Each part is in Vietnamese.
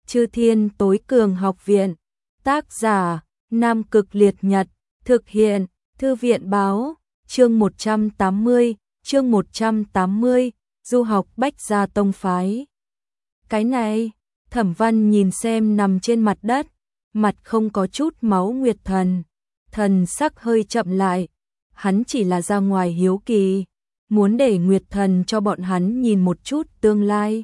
Chư Thiên Tối Cường Học Viện. Tác giả: Nam Cực Liệt Nhật. Thực hiện: Thư viện báo. Chương 180, du học Bách Gia Tông phái. Cái này, Thẩm Văn nhìn xem nằm trên mặt đất, mặt không có chút máu Nguyệt Thần, thần sắc hơi chậm lại, hắn chỉ là ra ngoài hiếu kỳ, muốn để Nguyệt Thần cho bọn hắn nhìn một chút tương lai,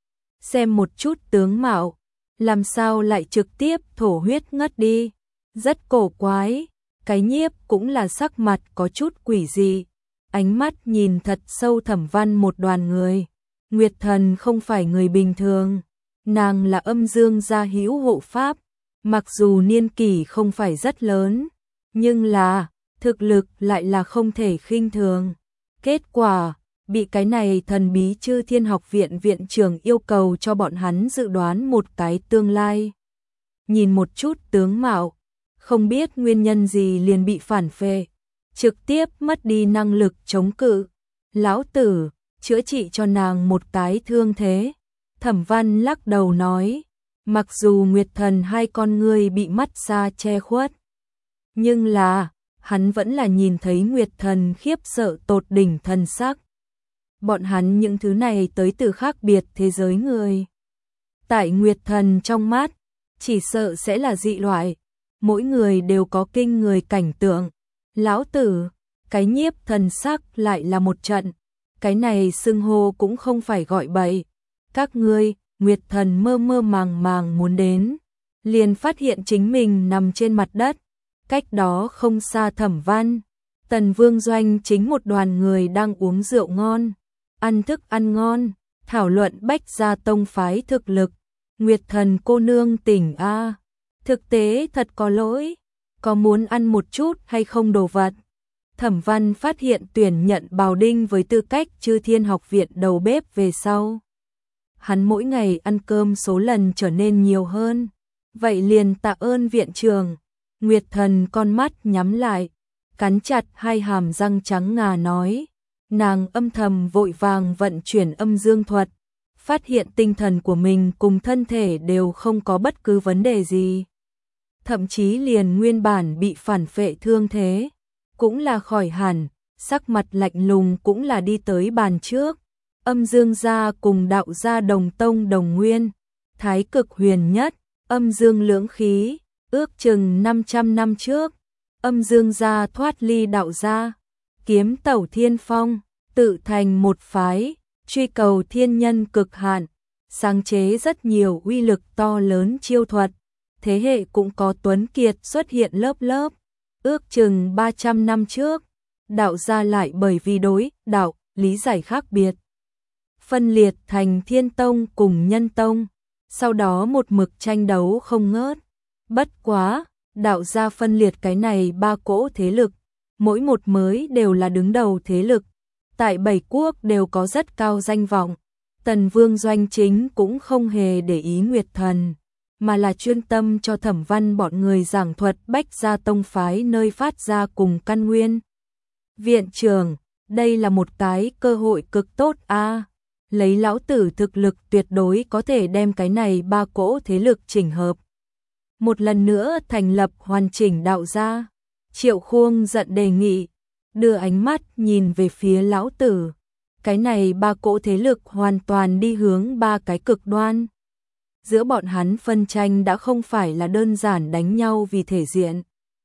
xem một chút tướng mạo, làm sao lại trực tiếp thổ huyết ngất đi, rất cổ quái. Cái Nhiếp cũng là sắc mặt có chút quỷ dị, ánh mắt nhìn thật sâu Thẩm Văn một đoàn người. Nguyệt Thần không phải người bình thường, nàng là Âm Dương gia hữu hộ pháp, mặc dù niên kỷ không phải rất lớn, nhưng là thực lực lại là không thể khinh thường. Kết quả, bị cái này thần bí Chư Thiên Học Viện viện trưởng yêu cầu cho bọn hắn dự đoán một cái tương lai. Nhìn một chút tướng mạo, không biết nguyên nhân gì liền bị phản phệ, trực tiếp mất đi năng lực chống cự. Lão tử, chữa trị cho nàng một cái thương thế. Thẩm Văn lắc đầu nói, mặc dù Nguyệt Thần hai con ngươi bị mắt xa che khuất, nhưng là, hắn vẫn là nhìn thấy Nguyệt Thần khiếp sợ tột đỉnh thần sắc. Bọn hắn những thứ này tới từ khác biệt thế giới người. Tại Nguyệt Thần trong mắt, chỉ sợ sẽ là dị loại. Mỗi người đều có kinh người cảnh tượng. Lão tử, cái Nhiếp thần sắc lại là một trận. Cái này xưng hô cũng không phải gọi bậy. Các ngươi, Nguyệt Thần mơ mơ màng màng muốn đến, liền phát hiện chính mình nằm trên mặt đất. Cách đó không xa Thẩm Văn, Tần Vương Doanh chính một đoàn người đang uống rượu ngon, ăn thức ăn ngon, thảo luận Bách Gia Tông phái thực lực. Nguyệt Thần cô nương tỉnh a, thực tế thật có lỗi, có muốn ăn một chút hay không đồ vật? Thẩm Văn phát hiện tuyển nhận Bào Đinh với tư cách Chư Thiên Học Viện đầu bếp về sau, hắn mỗi ngày ăn cơm số lần trở nên nhiều hơn, vậy liền tạ ơn viện trưởng. Nguyệt Thần con mắt nhắm lại, cắn chặt hai hàm răng trắng ngà nói, nàng âm thầm vội vàng vận chuyển âm dương thuật, phát hiện tinh thần của mình cùng thân thể đều không có bất cứ vấn đề gì. Thậm chí liền nguyên bản bị phản phệ thương thế, cũng là khỏi hẳn, sắc mặt lạnh lùng cũng là đi tới bàn trước. Âm Dương gia cùng Đạo gia đồng tông đồng nguyên, thái cực huyền nhất, âm dương lưỡng khí, ước chừng 500 năm trước, Âm Dương gia thoát ly Đạo gia, kiếm tẩu thiên phong, tự thành một phái, truy cầu thiên nhân cực hạn, sáng chế rất nhiều uy lực to lớn chiêu thuật, thế hệ cũng có tuấn kiệt xuất hiện lớp lớp. Ước chừng 300 năm trước, Đạo gia lại bởi vì đối đạo lý giải khác biệt, phân liệt thành Thiên Tông cùng Nhân Tông, sau đó một mực tranh đấu không ngớt. Bất quá, Đạo gia phân liệt cái này ba cỗ thế lực, mỗi một mới đều là đứng đầu thế lực, tại bảy quốc đều có rất cao danh vọng. Tần Vương Doanh chính cũng không hề để ý Nguyệt Thần, mà là chuyên tâm cho Thẩm Văn bọn người giảng thuật Bách Gia Tông phái nơi phát ra cùng căn nguyên. Viện trưởng, đây là một cái cơ hội cực tốt a. Lấy lão tử thực lực tuyệt đối có thể đem cái này ba cỗ thế lực chỉnh hợp, một lần nữa thành lập hoàn chỉnh Đạo gia. Triệu Khuông giận đề nghị, đưa ánh mắt nhìn về phía lão tử. Cái này ba cỗ thế lực hoàn toàn đi hướng ba cái cực đoan. Giữa bọn hắn phân tranh đã không phải là đơn giản đánh nhau vì thể diện.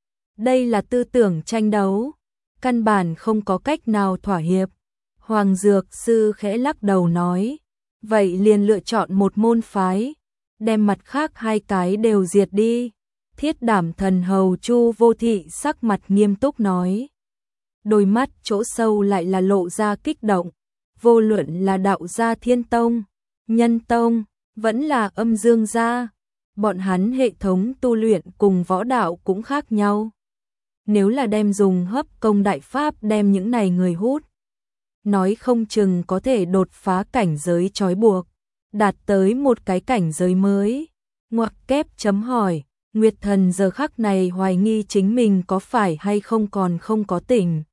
Đây là tư tưởng tranh đấu, căn bản không có cách nào thỏa hiệp. Hoàng Dược Sư khẽ lắc đầu nói, vậy liền lựa chọn một môn phái, đem mặt khác hai cái đều diệt đi. Thiết Đảm Thần Hầu Chu Vô Thị sắc mặt nghiêm túc nói, đôi mắt chỗ sâu lại là lộ ra kích động. Vô luận là Đạo gia Thiên Tông, Nhân Tông, vẫn là Âm Dương gia, bọn hắn hệ thống tu luyện cùng võ đạo cũng khác nhau. Nếu là đem dùng hấp công đại pháp đem những này người hút, nói không chừng có thể đột phá cảnh giới trói buộc, đạt tới một cái cảnh giới mới. Ngoặc kép chấm hỏi, Nguyệt Thần giờ khắc này hoài nghi chính mình có phải hay không còn không có tỉnh,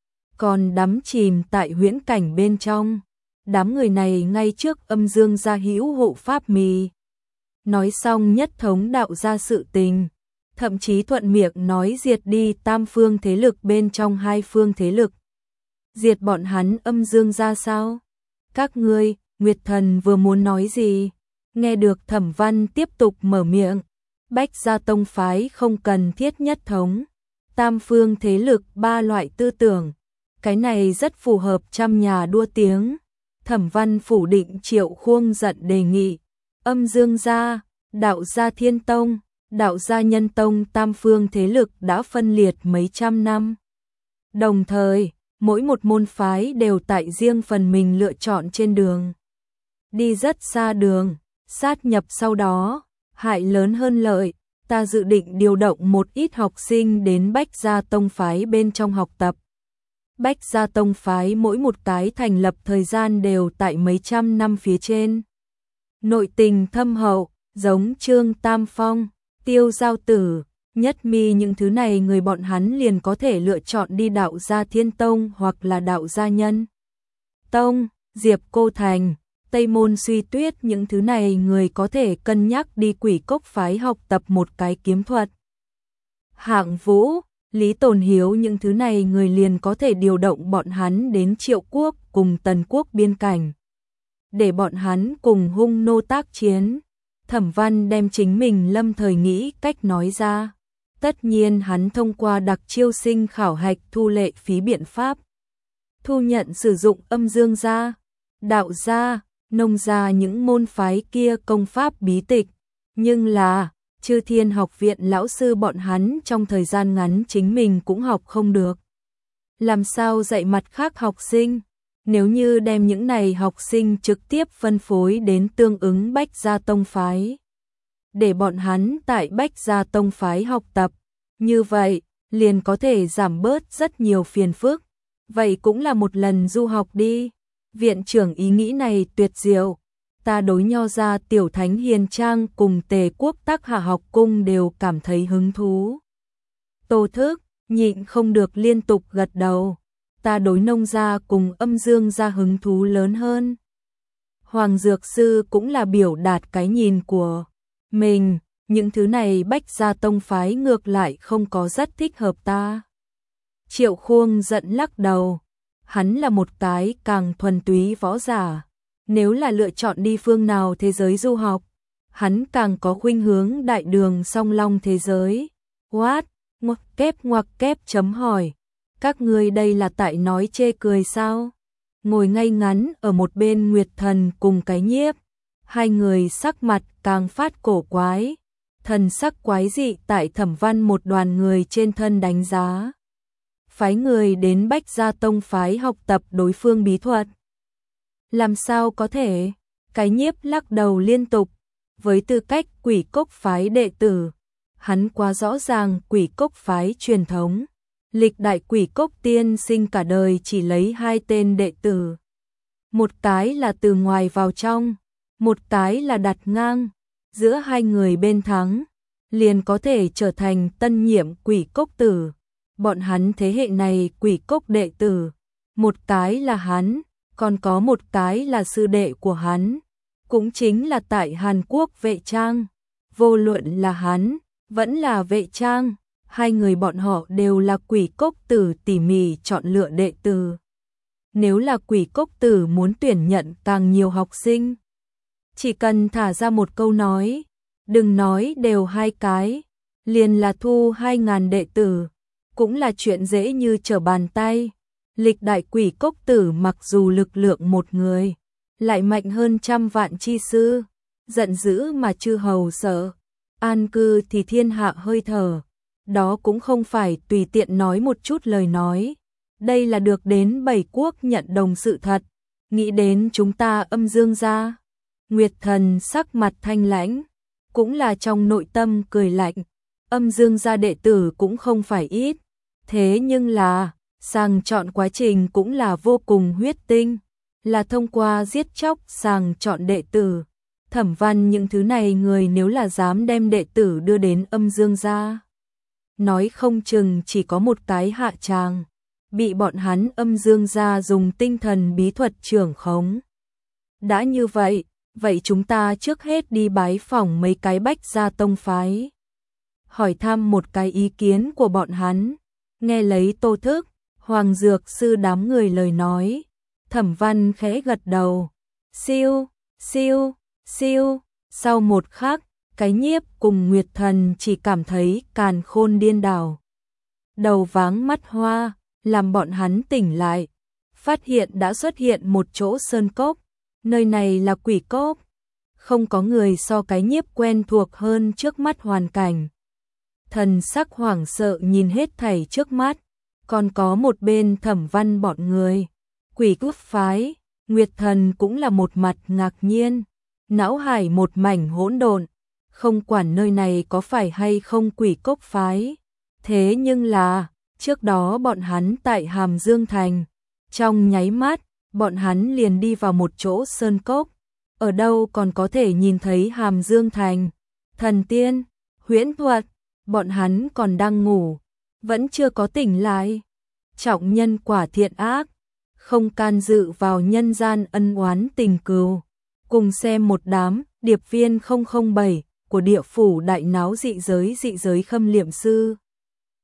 còn đắm chìm tại huyễn cảnh bên trong. Đám người này ngay trước Âm Dương gia hữu hộ pháp mì nói xong nhất thống đạo gia sự tình, thậm chí thuận miệng nói diệt đi tam phương thế lực bên trong hai phương thế lực. Diệt bọn hắn Âm Dương gia sao? Các ngươi, Nguyệt Thần vừa muốn nói gì? Nghe được Thẩm Văn tiếp tục mở miệng, Bách gia tông phái không cần thiết nhất thống, tam phương thế lực ba loại tư tưởng, cái này rất phù hợp trăm nhà đua tiếng. Thẩm Văn phủ định Triệu Khuông giận đề nghị, Âm Dương gia, Đạo gia Thiên Tông, Đạo gia Nhân Tông tam phương thế lực đã phân liệt mấy trăm năm. Đồng thời, mỗi một môn phái đều tại riêng phần mình lựa chọn trên đường. Đi rất xa đường, sát nhập sau đó, hại lớn hơn lợi, ta dự định điều động một ít học sinh đến Bách gia tông phái bên trong học tập. Bách gia tông phái mỗi một cái thành lập thời gian đều tại mấy trăm năm phía trên. Nội tình thâm hậu, giống Trương Tam Phong, Tiêu Giao Tử, Nhất Mi những thứ này người bọn hắn liền có thể lựa chọn đi Đạo gia Thiên Tông hoặc là Đạo gia Nhân Tông, Diệp Cô Thành, Tây Môn Suy Tuyết những thứ này người có thể cân nhắc đi Quỷ Cốc phái học tập một cái kiếm thuật. Hạng Vũ, Lý Tồn Hiếu những thứ này người liền có thể điều động bọn hắn đến Triệu Quốc cùng Tần Quốc biên cảnh, để bọn hắn cùng hung nô tác chiến. Thẩm Văn đem chính mình lâm thời nghĩ cách nói ra. Tất nhiên hắn thông qua đặc chiêu sinh khảo hạch thu lệ phí biện pháp, thu nhận sử dụng Âm Dương gia, Đạo gia, Nông gia những môn phái kia công pháp bí tịch, nhưng là Chư Thiên học viện lão sư bọn hắn trong thời gian ngắn chính mình cũng học không được. Làm sao dạy mặt khác học sinh? Nếu như đem những này học sinh trực tiếp phân phối đến tương ứng Bách gia tông phái, để bọn hắn tại Bách gia tông phái học tập, như vậy liền có thể giảm bớt rất nhiều phiền phức. Vậy cũng là một lần du học đi. Viện trưởng ý nghĩ này tuyệt diệu. Ta đối Nho gia Tiểu Thánh Hiền Trang cùng Tề Quốc Tác Hạ học cung đều cảm thấy hứng thú. Tô Thức nhịn không được liên tục gật đầu. Ta đối Nông gia cùng Âm Dương gia hứng thú lớn hơn. Hoàng Dược Sư cũng là biểu đạt cái nhìn của mình, những thứ này Bách gia tông phái ngược lại không có rất thích hợp ta. Triệu Khuông giận lắc đầu, hắn là một cái càng thuần túy võ giả, nếu là lựa chọn đi phương nào thế giới du học, hắn càng có khuynh hướng đại đường song long thế giới. What? Ngoặc kép chấm hỏi. Các ngươi đây là tại nói chê cười sao? Ngồi ngay ngắn ở một bên Nguyệt Thần cùng cái Nhiếp, hai người sắc mặt càng phát cổ quái, thần sắc quái dị tại Thẩm Văn một đoàn người trên thân đánh giá. Phái người đến Bách gia tông phái học tập đối phương bí thuật. Làm sao có thể? Cái Nhiếp lắc đầu liên tục, với tư cách Quỷ Cốc phái đệ tử, hắn quá rõ ràng Quỷ Cốc phái truyền thống. Lịch đại Quỷ Cốc tiên sinh cả đời chỉ lấy hai tên đệ tử. Một cái là từ ngoài vào trong, một cái là đặt ngang, giữa hai người bên thắng, liền có thể trở thành tân nhiệm Quỷ Cốc tử. Bọn hắn thế hệ này Quỷ Cốc đệ tử, một cái là hắn, còn có một cái là sư đệ của hắn, cũng chính là tại Hàn Quốc Vệ Trang. Vô luận là hắn, vẫn là Vệ Trang, hai người bọn họ đều là Quỷ Cốc tử tỉ mỉ chọn lựa đệ tử. Nếu là Quỷ Cốc tử muốn tuyển nhận càng nhiều học sinh, chỉ cần thả ra một câu nói, đừng nói đều hai cái, liền là thu 2.000 đệ tử, cũng là chuyện dễ như trở bàn tay. Lịch đại Quỷ Cốc tử mặc dù lực lượng một người, lại mạnh hơn trăm vạn chi sư, giận dữ mà chư hầu sợ, an cư thì thiên hạ hơi thở. Đó cũng không phải tùy tiện nói một chút lời nói, đây là được đến 7 quốc nhận đồng sự thật. Nghĩ đến chúng ta Âm Dương gia, Nguyệt Thần sắc mặt thanh lãnh, cũng là trong nội tâm cười lạnh. Âm Dương gia đệ tử cũng không phải ít, thế nhưng là sàng chọn quá trình cũng là vô cùng huyết tinh, là thông qua giết chóc sàng chọn đệ tử. Thẩm Văn những thứ này người nếu là dám đem đệ tử đưa đến Âm Dương gia, nói không chừng chỉ có một cái hạ tràng, bị bọn hắn Âm Dương gia dùng tinh thần bí thuật trưởng khống. Đã như vậy, vậy chúng ta trước hết đi bái phỏng mấy cái Bách Gia tông phái. Hỏi thăm một cái ý kiến của bọn hắn, nghe lấy Tô Thức, Hoàng Dược Sư đám người lời nói. Thẩm Văn khẽ gật đầu, siêu, siêu, siêu, sau một khắc, cái nhiếp cùng Nguyệt Thần chỉ cảm thấy càn khôn điên đảo. Đầu váng mắt hoa, làm bọn hắn tỉnh lại, phát hiện đã xuất hiện một chỗ sơn cốc, nơi này là quỷ cốc, không có người so cái nhiếp quen thuộc hơn trước mắt hoàn cảnh. Thần sắc hoảng sợ nhìn hết thảy trước mắt, còn có một bên Thẩm Văn bọn người. Quỷ cướp phái, Nguyệt Thần cũng là một mặt ngạc nhiên, não hải một mảnh hỗn độn, không quản nơi này có phải hay không quỷ cốc phái. Thế nhưng là, trước đó bọn hắn tại Hàm Dương Thành, trong nháy mắt, bọn hắn liền đi vào một chỗ sơn cốc, ở đâu còn có thể nhìn thấy Hàm Dương Thành. Thần tiên, huyễn thuật, bọn hắn còn đang ngủ, vẫn chưa có tỉnh lại. Trọng nhân quả thiện ác, không can dự vào nhân gian ân oán tình cừu. Cùng xem một đám điệp viên 007 của địa phủ đại náo dị giới khâm liệm sư.